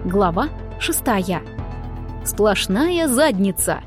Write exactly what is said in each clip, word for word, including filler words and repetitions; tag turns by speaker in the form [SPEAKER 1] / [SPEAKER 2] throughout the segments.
[SPEAKER 1] Глава шестая. Сплошная задница.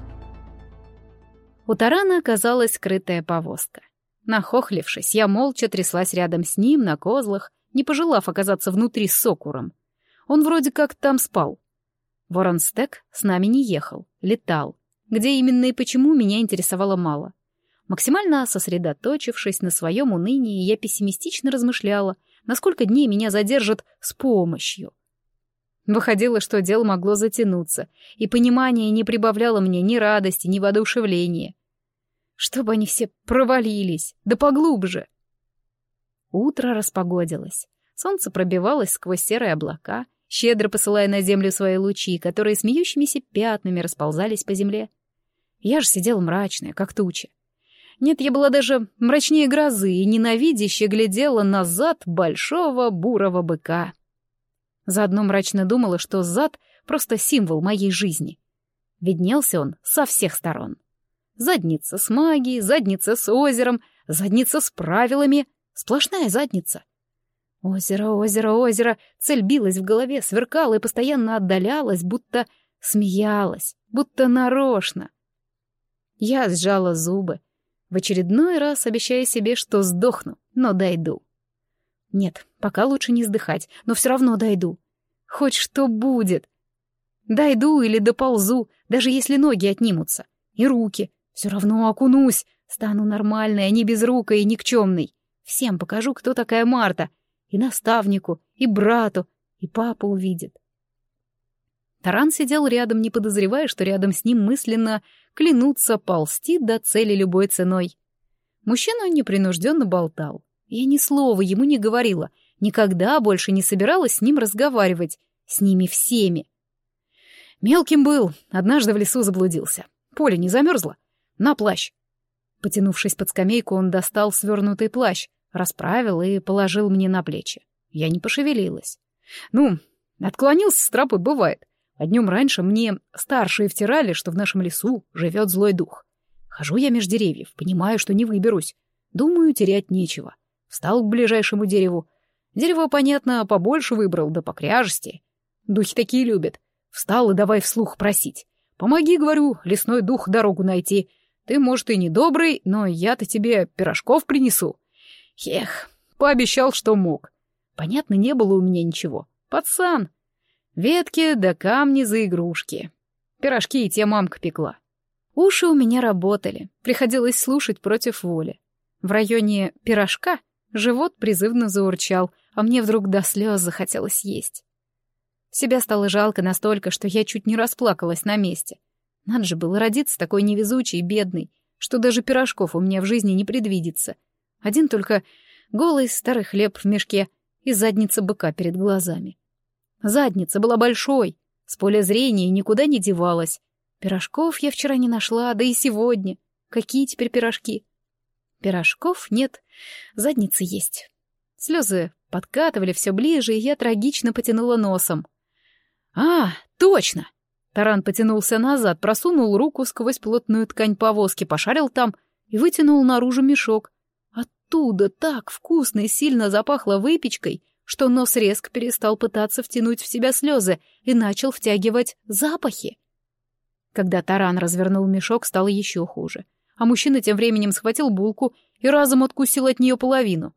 [SPEAKER 1] У тарана оказалась скрытая повозка. Нахохлившись, я молча тряслась рядом с ним на козлах, не пожелав оказаться внутри с Сокуром. Он вроде как там спал. Воронстек с нами не ехал, летал. Где именно и почему, меня интересовало мало. Максимально сосредоточившись на своем унынии, я пессимистично размышляла, на сколько дней меня задержат с помощью. Выходило, что дело могло затянуться, и понимание не прибавляло мне ни радости, ни воодушевления. Чтобы они все провалились, да поглубже. Утро распогодилось. Солнце пробивалось сквозь серые облака, щедро посылая на землю свои лучи, которые смеющимися пятнами расползались по земле. Я же сидела мрачная, как туча. Нет, я была даже мрачнее грозы и ненавидяще глядела на зад большого бурого быка. Заодно мрачно думала, что зад — просто символ моей жизни. Виднелся он со всех сторон. Задница с магией, задница с озером, задница с правилами, сплошная задница. Озеро, озеро, озеро, цель билась в голове, сверкала и постоянно отдалялась, будто смеялась, будто нарочно. Я сжала зубы, в очередной раз обещая себе, что сдохну, но дойду. Нет, пока лучше не сдыхать, но все равно дойду. Хоть что будет. Дойду или доползу, даже если ноги отнимутся. И руки. Все равно окунусь. Стану нормальной, а не безрукой и никчемной. Всем покажу, кто такая Марта. И наставнику, и брату, и папа увидит. Таран сидел рядом, не подозревая, что рядом с ним мысленно клянутся ползти до цели любой ценой. Мужчина непринужденно болтал. Я ни слова ему не говорила, никогда больше не собиралась с ним разговаривать, с ними всеми. Мелким был, однажды в лесу заблудился. Поле не замерзло? На плащ. Потянувшись под скамейку, он достал свернутый плащ, расправил и положил мне на плечи. Я не пошевелилась. Ну, отклонился с тропы, бывает. А днем раньше мне старшие втирали, что в нашем лесу живет злой дух. Хожу я меж деревьев, понимаю, что не выберусь. Думаю, терять нечего. Встал к ближайшему дереву. Дерево, понятно, побольше выбрал, да покряжестее. Духи такие любят. Встал и давай вслух просить. Помоги, говорю, лесной дух дорогу найти. Ты, может, и не добрый, но я-то тебе пирожков принесу. Эх, пообещал, что мог. Понятно, не было у меня ничего. Пацан. Ветки да камни за игрушки. Пирожки и те мамка пекла. Уши у меня работали. Приходилось слушать против воли. В районе пирожка живот призывно заурчал, а мне вдруг до слез захотелось есть. Себя стало жалко настолько, что я чуть не расплакалась на месте. Надо же было родиться такой невезучей и бедной, что даже пирожков у меня в жизни не предвидится. Один только голый старый хлеб в мешке и задница быка перед глазами. Задница была большой, с поля зрения никуда не девалась. Пирожков я вчера не нашла, да и сегодня. Какие теперь пирожки? Пирожков нет, задницы есть. Слезы подкатывали все ближе, и я трагично потянула носом. «А, точно!» Таран потянулся назад, просунул руку сквозь плотную ткань повозки, пошарил там и вытянул наружу мешок. Оттуда так вкусно и сильно запахло выпечкой, что нос резко перестал пытаться втянуть в себя слезы и начал втягивать запахи. Когда Таран развернул мешок, стало еще хуже. А мужчина тем временем схватил булку и разом откусил от нее половину.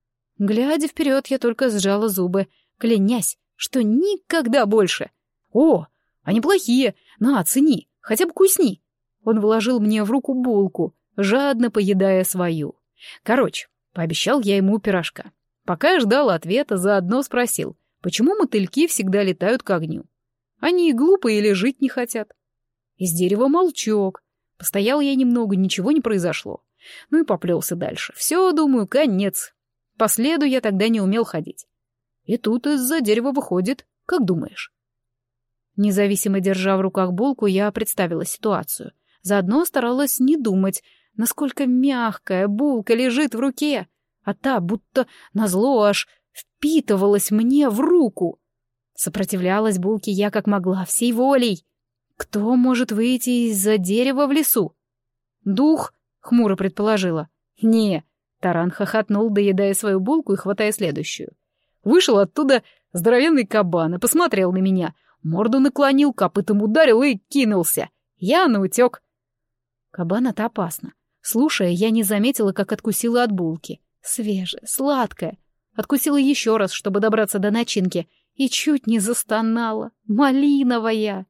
[SPEAKER 1] Глядя вперед, я только сжала зубы, клянясь, что никогда больше. «О, они плохие! На, цени, хотя бы кусни!» Он вложил мне в руку булку, жадно поедая свою. Короче, пообещал я ему пирожка. Пока я ждал ответа, заодно спросил, почему мотыльки всегда летают к огню. Они глупые или жить не хотят? Из дерева молчок. Постоял я немного, ничего не произошло. Ну и поплелся дальше. Все, думаю, конец. По следу я тогда не умел ходить. И тут из-за дерева выходит, как думаешь? Независимо держа в руках булку, я представила ситуацию. Заодно старалась не думать, насколько мягкая булка лежит в руке, а та будто назло аж впитывалась мне в руку. Сопротивлялась булке я как могла, всей волей. Кто может выйти из-за дерева в лесу? Дух, хмуро предположила. Не, Таран хохотнул, доедая свою булку и хватая следующую. Вышел оттуда здоровенный кабан и посмотрел на меня. морду наклонил, копытом ударил и кинулся. Я наутек. Кабан — это опасно. Слушая, я не заметила, как откусила от булки. Свежая, сладкая. Откусила еще раз, чтобы добраться до начинки, и чуть не застонала. Малиновая.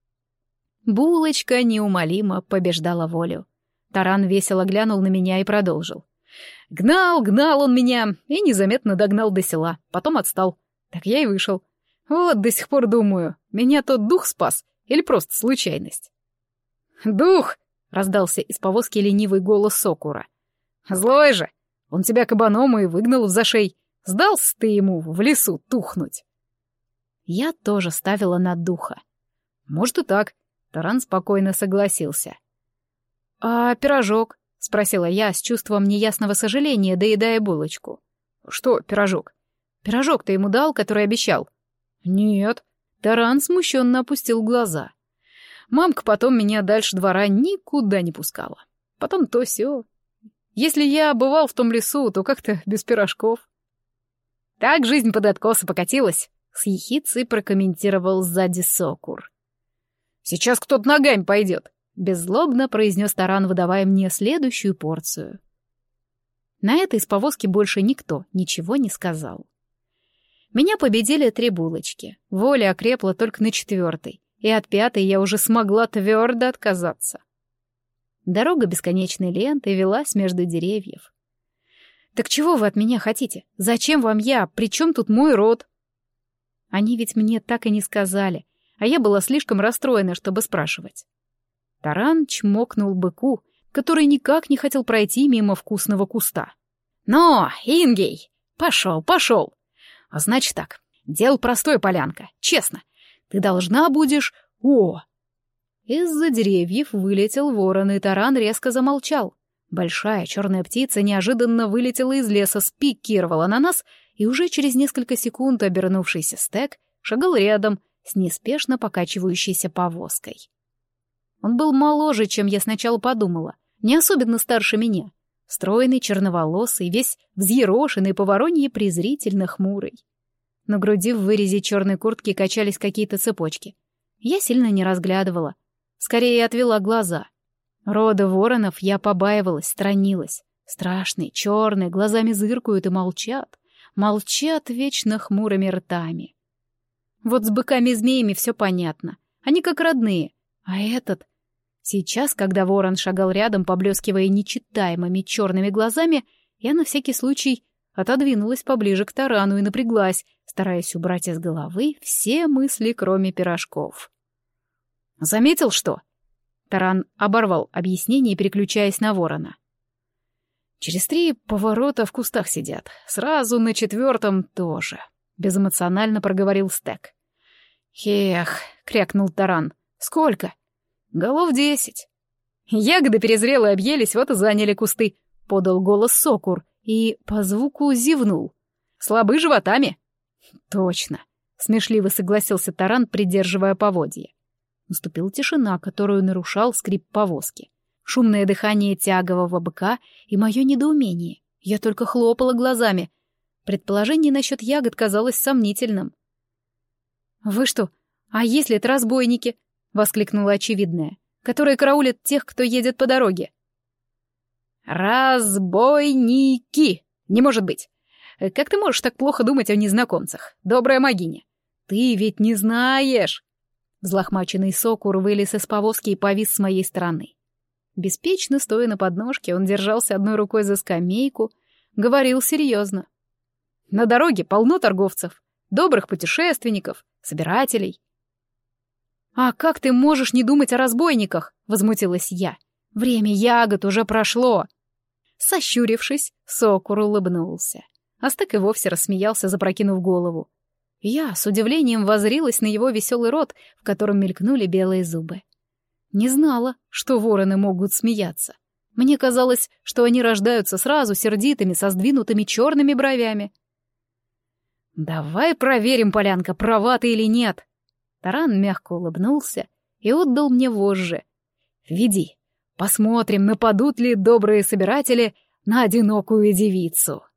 [SPEAKER 1] Булочка неумолимо побеждала волю. Таран весело глянул на меня и продолжил. Гнал, гнал он меня и незаметно догнал до села, потом отстал. Так я и вышел. Вот до сих пор думаю, меня тот дух спас или просто случайность. «Дух!» — раздался из повозки ленивый голос Сокура. «Злой же! Он тебя кабаном и выгнал в зашей. Сдался ты ему в лесу тухнуть». Я тоже ставила на духа. «Может и так», — Таран спокойно согласился. «А пирожок?» — спросила я с чувством неясного сожаления, доедая булочку. «Что пирожок? Пирожок ты ему дал, который обещал?» «Нет». Таран смущенно опустил глаза. Мамка потом меня дальше двора никуда не пускала. Потом то сё. Если я бывал в том лесу, то как-то без пирожков. Так жизнь под откосы покатилась, — с ехицей прокомментировал сзади Сокур. «Сейчас кто-то ногами пойдет», — беззлобно произнес Таран, выдавая мне следующую порцию. На это из повозки больше никто ничего не сказал. Меня победили три булочки. Воля окрепла только на четвертой, и от пятой я уже смогла твердо отказаться. Дорога бесконечной лентой велась между деревьев. «Так чего вы от меня хотите? Зачем вам я? При чем тут мой род?» Они ведь мне так и не сказали, а я была слишком расстроена, чтобы спрашивать. Таран чмокнул быку, который никак не хотел пройти мимо вкусного куста. «Но, Ингей, пошел, пошел! А значит так, дело простое, Полянка, честно. Ты должна будешь... О!» Из-за деревьев вылетел ворон, и Таран резко замолчал. Большая черная птица неожиданно вылетела из леса, спикировала на нас, и уже через несколько секунд обернувшийся стек шагал рядом с неспешно покачивающейся повозкой. Он был моложе, чем я сначала подумала, не особенно старше меня. Стройный, черноволосый, весь взъерошенный, по воронье презрительно хмурый. На груди в вырезе черной куртки качались какие-то цепочки. Я сильно не разглядывала, скорее отвела глаза. Рода воронов я побаивалась, сторонилась. Страшные, черные, глазами зыркают и молчат. Молчат вечно хмурыми ртами. Вот с быками и змеями все понятно. Они как родные. А этот... Сейчас, когда ворон шагал рядом, поблескивая нечитаемыми черными глазами, я на всякий случай отодвинулась поближе к Тарану и напряглась, стараясь убрать из головы все мысли, кроме пирожков. «Заметил, что?» Таран оборвал объяснение, переключаясь на ворона. «Через три поворота в кустах сидят, сразу на четвертом тоже», — безэмоционально проговорил Стек. «Эх», — крякнул Таран, — «сколько?» «Голов десять». «Ягоды перезрелые объелись, вот и заняли кусты», — подал голос Сокур и по звуку зевнул. «Слабы животами». «Точно», — смешливо согласился Таран, придерживая поводья. Наступила тишина, которую нарушал скрип повозки. Шумное дыхание тягового быка и мое недоумение. Я только хлопала глазами. Предположение насчет ягод казалось сомнительным. «Вы что, а если это разбойники?» — воскликнула очевидная, «которые караулят тех, кто едет по дороге». «Разбойники! Не может быть! Как ты можешь так плохо думать о незнакомцах, добрая могиня? Ты ведь не знаешь!» Взлохмаченный Сокур вылез из повозки и повис с моей стороны. Беспечно стоя на подножке, он держался одной рукой за скамейку, говорил серьезно. «На дороге полно торговцев, добрых путешественников, собирателей». «А как ты можешь не думать о разбойниках?» — возмутилась я. «Время ягод уже прошло». Сощурившись, Сокур улыбнулся. Астек и вовсе рассмеялся, запрокинув голову. Я с удивлением воззрилась на его веселый рот, в котором мелькнули белые зубы. Не знала, что вороны могут смеяться. Мне казалось, что они рождаются сразу сердитыми, со сдвинутыми черными бровями. «Давай проверим, Полянка, права ты или нет». Таран мягко улыбнулся и отдал мне вожжи. «Веди, посмотрим, нападут ли добрые собиратели на одинокую девицу».